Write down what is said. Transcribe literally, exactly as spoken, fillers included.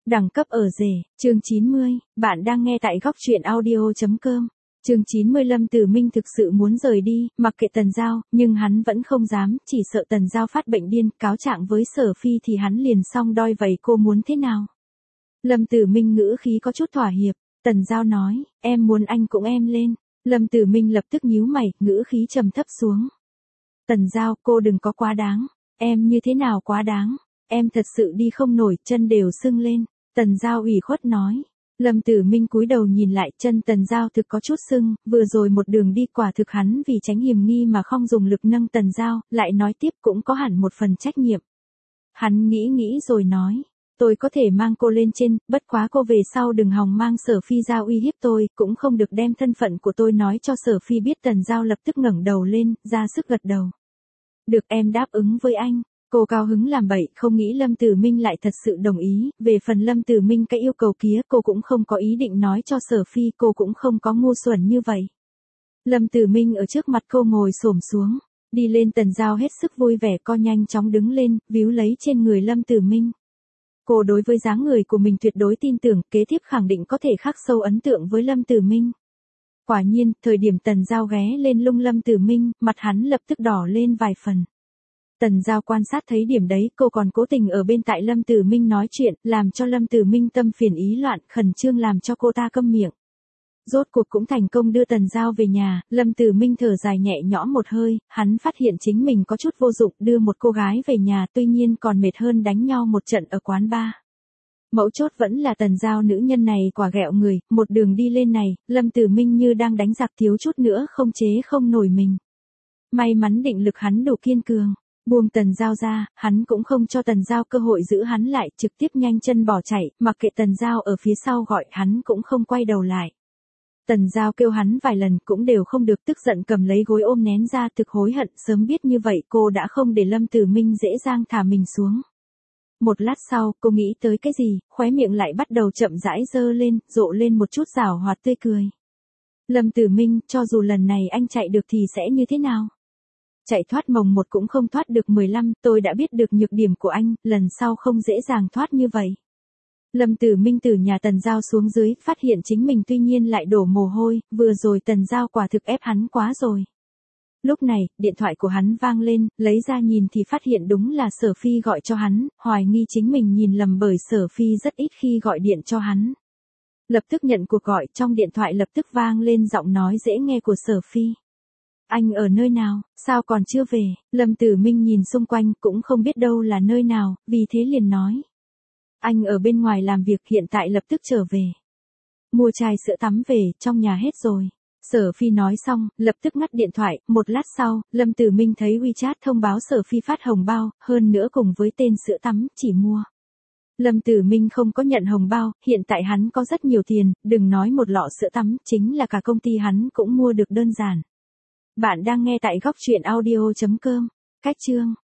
Đẳng cấp ở rể, chương chín mươi, bạn đang nghe tại góc truyện audio chấm com. Chương chín mươi Lâm Tử Minh thực sự muốn rời đi, mặc kệ Tần Giao, nhưng hắn vẫn không dám, chỉ sợ Tần Giao phát bệnh điên, cáo trạng với Sở Phi thì hắn liền xong đoi vậy cô muốn thế nào? Lâm Tử Minh ngữ khí có chút thỏa hiệp, Tần Giao nói, em muốn anh cũng em lên. Lâm Tử Minh lập tức nhíu mày, ngữ khí trầm thấp xuống. Tần Giao, cô đừng có quá đáng, em như thế nào quá đáng, em thật sự đi không nổi, chân đều sưng lên. Tần Giao ủy khuất nói. Lâm Tử Minh cúi đầu nhìn lại, chân Tần Giao thực có chút sưng, vừa rồi một đường đi quả thực hắn vì tránh hiểm nghi mà không dùng lực nâng Tần Giao, lại nói tiếp cũng có hẳn một phần trách nhiệm. Hắn nghĩ nghĩ rồi nói, tôi có thể mang cô lên trên, bất quá cô về sau đừng hòng mang Sở Phi ra uy hiếp tôi, cũng không được đem thân phận của tôi nói cho Sở Phi biết. Tần Giao lập tức ngẩng đầu lên, ra sức gật đầu. Được, em đáp ứng với anh. Cô cao hứng làm bậy, không nghĩ Lâm Tử Minh lại thật sự đồng ý, về phần Lâm Tử Minh cái yêu cầu kia cô cũng không có ý định nói cho Sở Phi, cô cũng không có ngu xuẩn như vậy. Lâm Tử Minh ở trước mặt cô ngồi xổm xuống, đi lên. Tần Giao hết sức vui vẻ, co nhanh chóng đứng lên, víu lấy trên người Lâm Tử Minh. Cô đối với dáng người của mình tuyệt đối tin tưởng, kế tiếp khẳng định có thể khắc sâu ấn tượng với Lâm Tử Minh. Quả nhiên, thời điểm Tần Giao ghé lên lung Lâm Tử Minh, mặt hắn lập tức đỏ lên vài phần. Tần Giao quan sát thấy điểm đấy, cô còn cố tình ở bên tại Lâm Tử Minh nói chuyện, làm cho Lâm Tử Minh tâm phiền ý loạn, khẩn trương làm cho cô ta câm miệng. Rốt cuộc cũng thành công đưa Tần Giao về nhà, Lâm Tử Minh thở dài nhẹ nhõm một hơi, hắn phát hiện chính mình có chút vô dụng, đưa một cô gái về nhà tuy nhiên còn mệt hơn đánh nhau một trận ở quán bar. Mấu chốt vẫn là Tần Giao nữ nhân này quả ghẹo người, một đường đi lên này, Lâm Tử Minh như đang đánh giặc thiếu chút nữa không chế không nổi mình. May mắn định lực hắn đủ kiên cường. Buông Tần Giao ra, hắn cũng không cho Tần Giao cơ hội giữ hắn lại, trực tiếp nhanh chân bỏ chạy, mặc kệ Tần Giao ở phía sau gọi hắn cũng không quay đầu lại. Tần Giao kêu hắn vài lần cũng đều không được, tức giận cầm lấy gối ôm nén ra, thực hối hận, sớm biết như vậy cô đã không để Lâm Tử Minh dễ dàng thả mình xuống. Một lát sau, cô nghĩ tới cái gì, khóe miệng lại bắt đầu chậm rãi dơ lên, rộ lên một chút giảo hoạt tươi cười. Lâm Tử Minh, cho dù lần này anh chạy được thì sẽ như thế nào? Chạy thoát mồng một cũng không thoát được mười lăm, tôi đã biết được nhược điểm của anh, lần sau không dễ dàng thoát như vậy. Lâm Tử Minh từ nhà Tần Giao xuống dưới, phát hiện chính mình tuy nhiên lại đổ mồ hôi, vừa rồi Tần Giao quả thực ép hắn quá rồi. Lúc này, điện thoại của hắn vang lên, lấy ra nhìn thì phát hiện đúng là Sở Phi gọi cho hắn, hoài nghi chính mình nhìn lầm bởi Sở Phi rất ít khi gọi điện cho hắn. Lập tức nhận cuộc gọi, trong điện thoại lập tức vang lên giọng nói dễ nghe của Sở Phi. Anh ở nơi nào, sao còn chưa về? Lâm Tử Minh nhìn xung quanh cũng không biết đâu là nơi nào, vì thế liền nói. Anh ở bên ngoài làm việc, hiện tại lập tức trở về. Mua chai sữa tắm về, trong nhà hết rồi. Sở Phi nói xong, lập tức ngắt điện thoại, một lát sau, Lâm Tử Minh thấy WeChat thông báo Sở Phi phát hồng bao, hơn nữa cùng với tên sữa tắm, chỉ mua. Lâm Tử Minh không có nhận hồng bao, hiện tại hắn có rất nhiều tiền, đừng nói một lọ sữa tắm, chính là cả công ty hắn cũng mua được đơn giản. Bạn đang nghe tại góc truyện audio chấm com. Cách chương